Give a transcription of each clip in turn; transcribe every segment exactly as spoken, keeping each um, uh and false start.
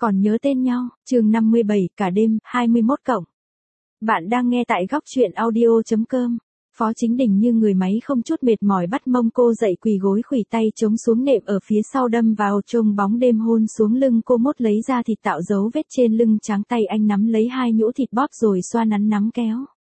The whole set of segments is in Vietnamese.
Còn nhớ tên nhau, chương năm mươi bảy, cả đêm, hai mươi mốt cộng. Bạn đang nghe tại góc truyện audio chấm com. Phó Chính Đình như người máy không chút mệt mỏi bắt mông cô dậy, quỳ gối khuỷu tay chống xuống nệm ở phía sau, đâm vào trong bóng đêm, hôn xuống lưng cô, mốt lấy da thịt tạo dấu vết trên lưng trắng, tay anh nắm lấy hai nhũ thịt bóp rồi xoa nắn nắm kéo.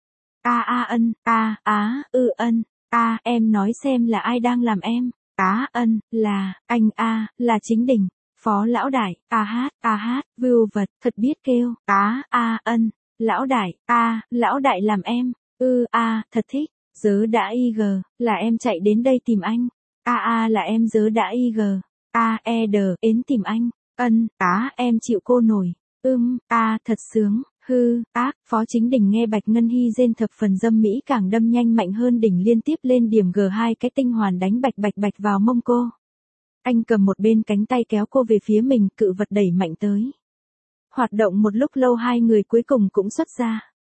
A a ân, a á, ư ân, a em nói xem là ai đang làm em. Á ân, là, anh a, là Chính Đình. Phó lão đại, a hát, a hát, vưu vật, thật biết kêu. Á a ân, lão đại, a, lão đại làm em. Ư a, thật thích. Dớ đã y gờ, là em chạy đến đây tìm anh. A a là em dớ đã y gờ. A e đờ, đến tìm anh. Ân, á em chịu cô nổi. Ưm, a thật sướng. Hư, ác. Phó Chính Đình nghe Bạch Ngân Hy rên thập phần dâm mỹ, càng đâm nhanh mạnh hơn, đỉnh liên tiếp lên điểm g hai cái tinh hoàn đánh bạch bạch bạch vào mông cô. Anh cầm một bên cánh tay kéo cô về phía mình, cự vật đẩy mạnh tới. Hoạt động một lúc lâu, hai người cuối cùng cũng xuất ra.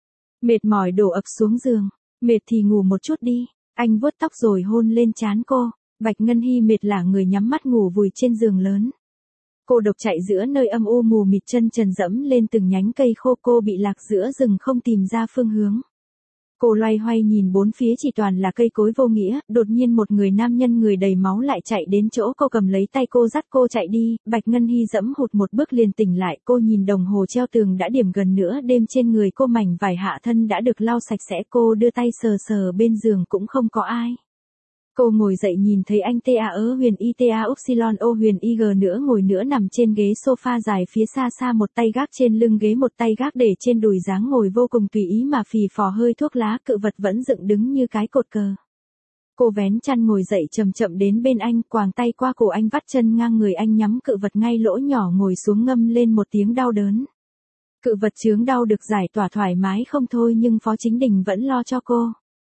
Mệt mỏi đổ ập xuống giường. Mệt thì ngủ một chút đi. Anh vuốt tóc rồi hôn lên trán cô. Bạch Ngân Hy mệt lả người nhắm mắt ngủ vùi trên giường lớn. Cô độc chạy giữa nơi âm u mù mịt, chân trần dẫm lên từng nhánh cây khô, cô bị lạc giữa rừng không tìm ra phương hướng. Cô loay hoay nhìn bốn phía chỉ toàn là cây cối vô nghĩa, đột nhiên một người nam nhân người đầy máu lại chạy đến chỗ cô, cầm lấy tay cô dắt cô chạy đi. Bạch Ngân Hy dẫm hụt một bước liền tỉnh lại, cô nhìn đồng hồ treo tường đã điểm gần nửa đêm, trên người cô mảnh vải hạ thân đã được lau sạch sẽ, cô đưa tay sờ sờ bên giường cũng không có ai. Cô ngồi dậy nhìn thấy anh ta ớ huyền y ta upsilon o huyền ig nữa ngồi nữa nằm trên ghế sofa dài phía xa xa, một tay gác trên lưng ghế, một tay gác để trên đùi, dáng ngồi vô cùng tùy ý mà phì phò hơi thuốc lá, cự vật vẫn dựng đứng như cái cột cờ. Cô vén chăn ngồi dậy chậm chậm đến bên anh, quàng tay qua cổ anh, vắt chân ngang người anh, nhắm cự vật ngay lỗ nhỏ ngồi xuống, ngâm lên một tiếng đau đớn. Cự vật chướng đau được giải tỏa thoải mái không thôi, nhưng Phó Chính Đình vẫn lo cho cô.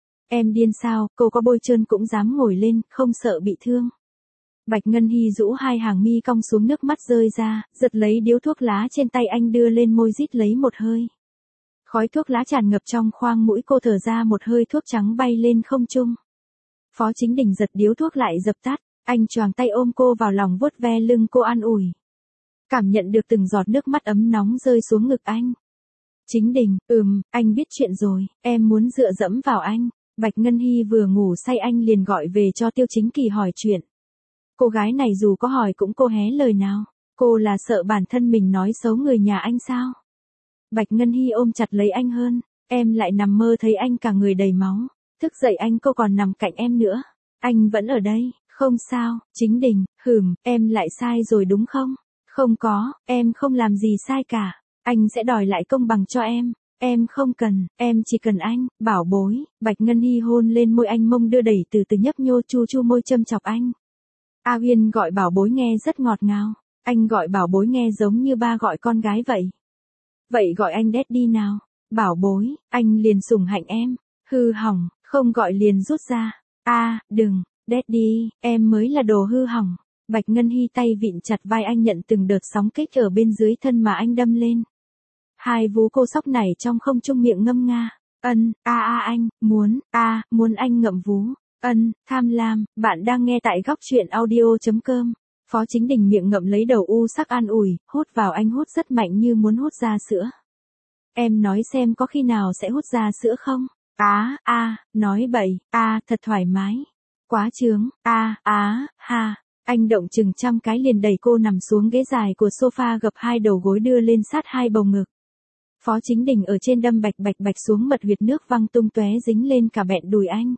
Em điên sao, cô có bôi trơn cũng dám ngồi lên, không sợ bị thương. Bạch Ngân Hy rũ hai hàng mi cong xuống, nước mắt rơi ra, giật lấy điếu thuốc lá trên tay anh đưa lên môi, rít lấy một hơi. Khói thuốc lá tràn ngập trong khoang mũi, cô thở ra một hơi, thuốc trắng bay lên không trung. Phó Chính Đình giật điếu thuốc lại dập tắt, anh choàng tay ôm cô vào lòng, vuốt ve lưng cô an ủi. Cảm nhận được từng giọt nước mắt ấm nóng rơi xuống ngực anh. Chính Đình, ừm, anh biết chuyện rồi, em muốn dựa dẫm vào anh. Bạch Ngân Hy vừa ngủ say anh liền gọi về cho Tiêu Chính Kỳ hỏi chuyện. Cô gái này dù có hỏi cũng cô hé lời nào. Cô là sợ bản thân mình nói xấu người nhà anh sao? Bạch Ngân Hy ôm chặt lấy anh hơn. Em lại nằm mơ thấy anh cả người đầy máu. Thức dậy anh cô còn nằm cạnh em nữa. Anh vẫn ở đây, không sao. Chính Đình, hừm, em lại sai rồi đúng không? Không có, em không làm gì sai cả. Anh sẽ đòi lại công bằng cho em. Em không cần, em chỉ cần anh, bảo bối. Bạch Ngân Hy hôn lên môi anh, mông đưa đẩy từ từ nhấp nhô, chu chu môi châm chọc anh. A Uyên gọi bảo bối nghe rất ngọt ngào. Anh gọi bảo bối nghe giống như ba gọi con gái vậy. Vậy gọi anh Daddy nào. Bảo bối, anh liền sủng hạnh em. Hư hỏng, không gọi liền rút ra. A, à, đừng, Daddy, em mới là đồ hư hỏng. Bạch Ngân Hy tay vịn chặt vai anh, nhận từng đợt sóng kích ở bên dưới thân mà anh đâm lên. Hai vú cô sóc nảy trong không trung, miệng ngâm nga. Ân, a a anh, muốn, a, muốn anh ngậm vú. Ân, tham lam. Bạn đang nghe tại góc truyện audio chấm com. Phó Chính Đình miệng ngậm lấy đầu u sắc an ủi, hút vào anh, hút rất mạnh như muốn hút ra sữa. Em nói xem có khi nào sẽ hút ra sữa không? Á, a, nói bậy, a, thật thoải mái. Quá chướng, a, á, ha. Anh động chừng trăm cái liền đẩy cô nằm xuống ghế dài của sofa, gập hai đầu gối đưa lên sát hai bầu ngực. Phó Chính Đình ở trên đâm bạch bạch bạch xuống, mật huyệt nước văng tung tóe dính lên cả bẹn đùi anh.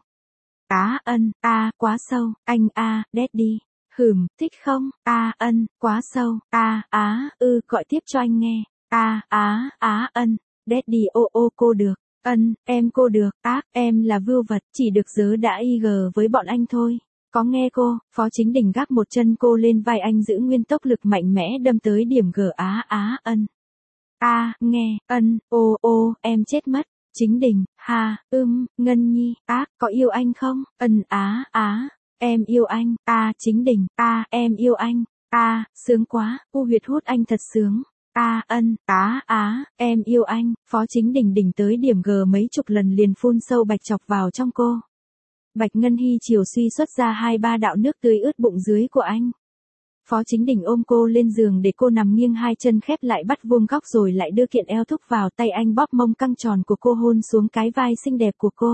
Á ân, a, quá sâu, anh a, Daddy. Hừm, thích không? A ân, quá sâu, a á, ư, gọi tiếp cho anh nghe. A á, á ân, Daddy ô ô cô được. Ân, em cô được, ác, em là vưu vật, chỉ được dớ đã y gờ với bọn anh thôi. Có nghe cô? Phó Chính Đình gác một chân cô lên vai anh, giữ nguyên tốc lực mạnh mẽ đâm tới điểm g. Á á ân. A, à, nghe, ân, ô ô, em chết mất. Chính Đình, ha, ưm, Ngân Nhi, ác, có yêu anh không? Ân, á, á, em yêu anh. A, à, Chính Đình, a, à, em yêu anh. A, à, sướng quá, u huyệt hút anh thật sướng. A, à, ân, á, á, em yêu anh. Phó Chính Đình đỉnh tới điểm g mấy chục lần liền phun sâu bạch chọc vào trong cô. Bạch Ngân Hy chiều suy xuất ra hai ba đạo nước tươi ướt bụng dưới của anh. Phó Chính Đình ôm cô lên giường để cô nằm nghiêng hai chân khép lại bắt vuông góc rồi lại đưa kiện eo thúc vào tay anh bóp mông căng tròn của cô hôn xuống cái vai xinh đẹp của cô.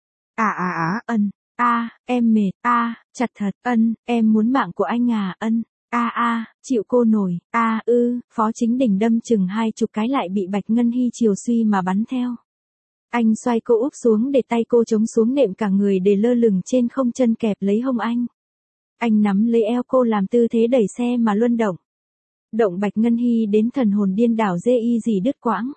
À à à, ân, a, em mệt, a, chặt thật, ân, em muốn mạng của anh à, ân, a a, chịu cô nổi, a ư, Phó Chính Đình đâm chừng hai chục cái lại bị Bạch Ngân Hy chiều suy mà bắn theo. Anh xoay cô úp xuống để tay cô chống xuống nệm cả người để lơ lửng trên không, chân kẹp lấy hông anh. Anh nắm lấy eo cô làm tư thế đẩy xe mà luân động. Động Bạch Ngân Hy đến thần hồn điên đảo dê y gì đứt quãng.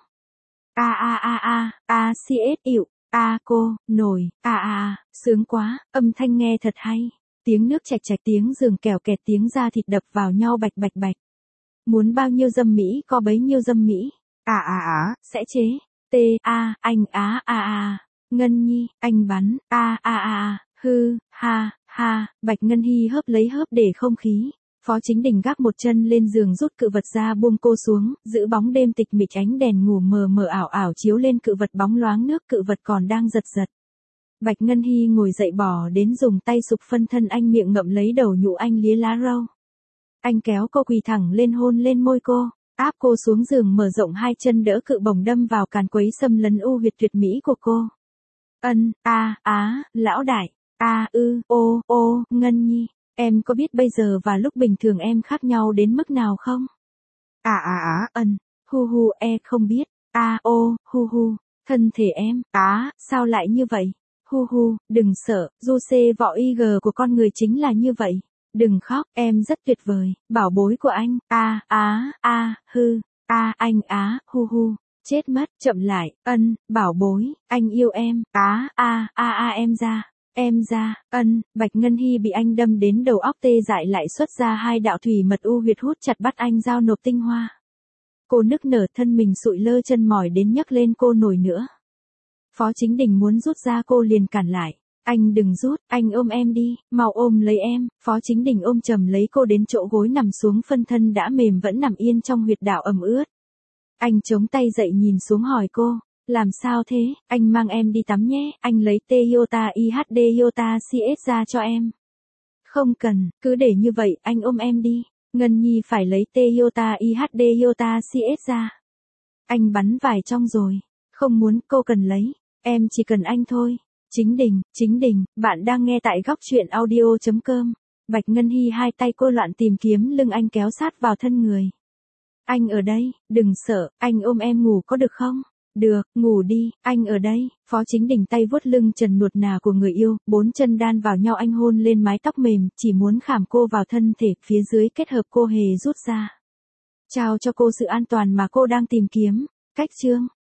A a a a, a cs ịu, a cô, nổi, a a, sướng quá, âm thanh nghe thật hay. Tiếng nước chạch chạch, tiếng giường kèo kẹt, tiếng da thịt đập vào nhau bạch bạch bạch. Muốn bao nhiêu dâm mỹ có bấy nhiêu dâm mỹ. À à à, sẽ chế. T a, anh á a a. Ngân Nhi, anh bắn. A a a, hư, ha, ha, Bạch Ngân Hy hớp lấy hớp để không khí. Phó Chính Đình gác một chân lên giường rút cự vật ra buông cô xuống, giữ bóng đêm tịch mịch, ánh đèn ngủ mờ mờ ảo ảo chiếu lên cự vật bóng loáng nước, cự vật còn đang giật giật. Bạch Ngân Hy ngồi dậy bỏ đến dùng tay sục phân thân anh, miệng ngậm lấy đầu nhũ anh lía lá râu. Anh kéo cô quỳ thẳng lên hôn lên môi cô, áp cô xuống giường mở rộng hai chân đỡ cự bổng đâm vào càn quấy xâm lấn u huyệt tuyệt mỹ của cô. Ân, a, á, lão đại, a ư, ô, ô, Ngân Nhi, em có biết bây giờ và lúc bình thường em khác nhau đến mức nào không? À à à, ân, hu hu, e không biết, a ô, hu hu, thân thể em, á, sao lại như vậy? Hu hu, đừng sợ, du xê võ y gờ của con người chính là như vậy. Đừng khóc, em rất tuyệt vời, bảo bối của anh, a, á, a, hư, a, anh á, hu hu, chết mất, chậm lại, ân, bảo bối, anh yêu em, á, a, a a em ra, em ra, ân, Bạch Ngân Hy bị anh đâm đến đầu óc tê dại lại xuất ra hai đạo thủy mật u huyệt hút chặt bắt anh giao nộp tinh hoa. Cô nức nở, thân mình sụi lơ, chân mỏi đến nhấc lên cô nổi nữa. Phó Chính Đình muốn rút ra cô liền cản lại. Anh đừng rút, anh ôm em đi, mau ôm lấy em. Phó Chính Đình ôm chầm lấy cô đến chỗ gối nằm xuống, phân thân đã mềm vẫn nằm yên trong huyệt đạo ẩm ướt. Anh chống tay dậy nhìn xuống hỏi cô, làm sao thế, anh mang em đi tắm nhé, anh lấy Toyota i hát đê Toyota xê ét ra cho em. Không cần, cứ để như vậy, anh ôm em đi. Ngân Nhi phải lấy Toyota i hát đê Toyota xê ét ra. Anh bắn vải trong rồi, không muốn, cô cần lấy, em chỉ cần anh thôi. Chính Đình, Chính Đình, bạn đang nghe tại góc truyện audio chấm com. Bạch Ngân Hy hai tay cô loạn tìm kiếm lưng anh, kéo sát vào thân người. Anh ở đây, đừng sợ, anh ôm em ngủ có được không? Được, ngủ đi, anh ở đây. Phó Chính Đình tay vuốt lưng trần nuột nà của người yêu, bốn chân đan vào nhau, anh hôn lên mái tóc mềm, chỉ muốn khảm cô vào thân thể, phía dưới kết hợp cô hề rút ra. Trao cho cô sự an toàn mà cô đang tìm kiếm. Cách chương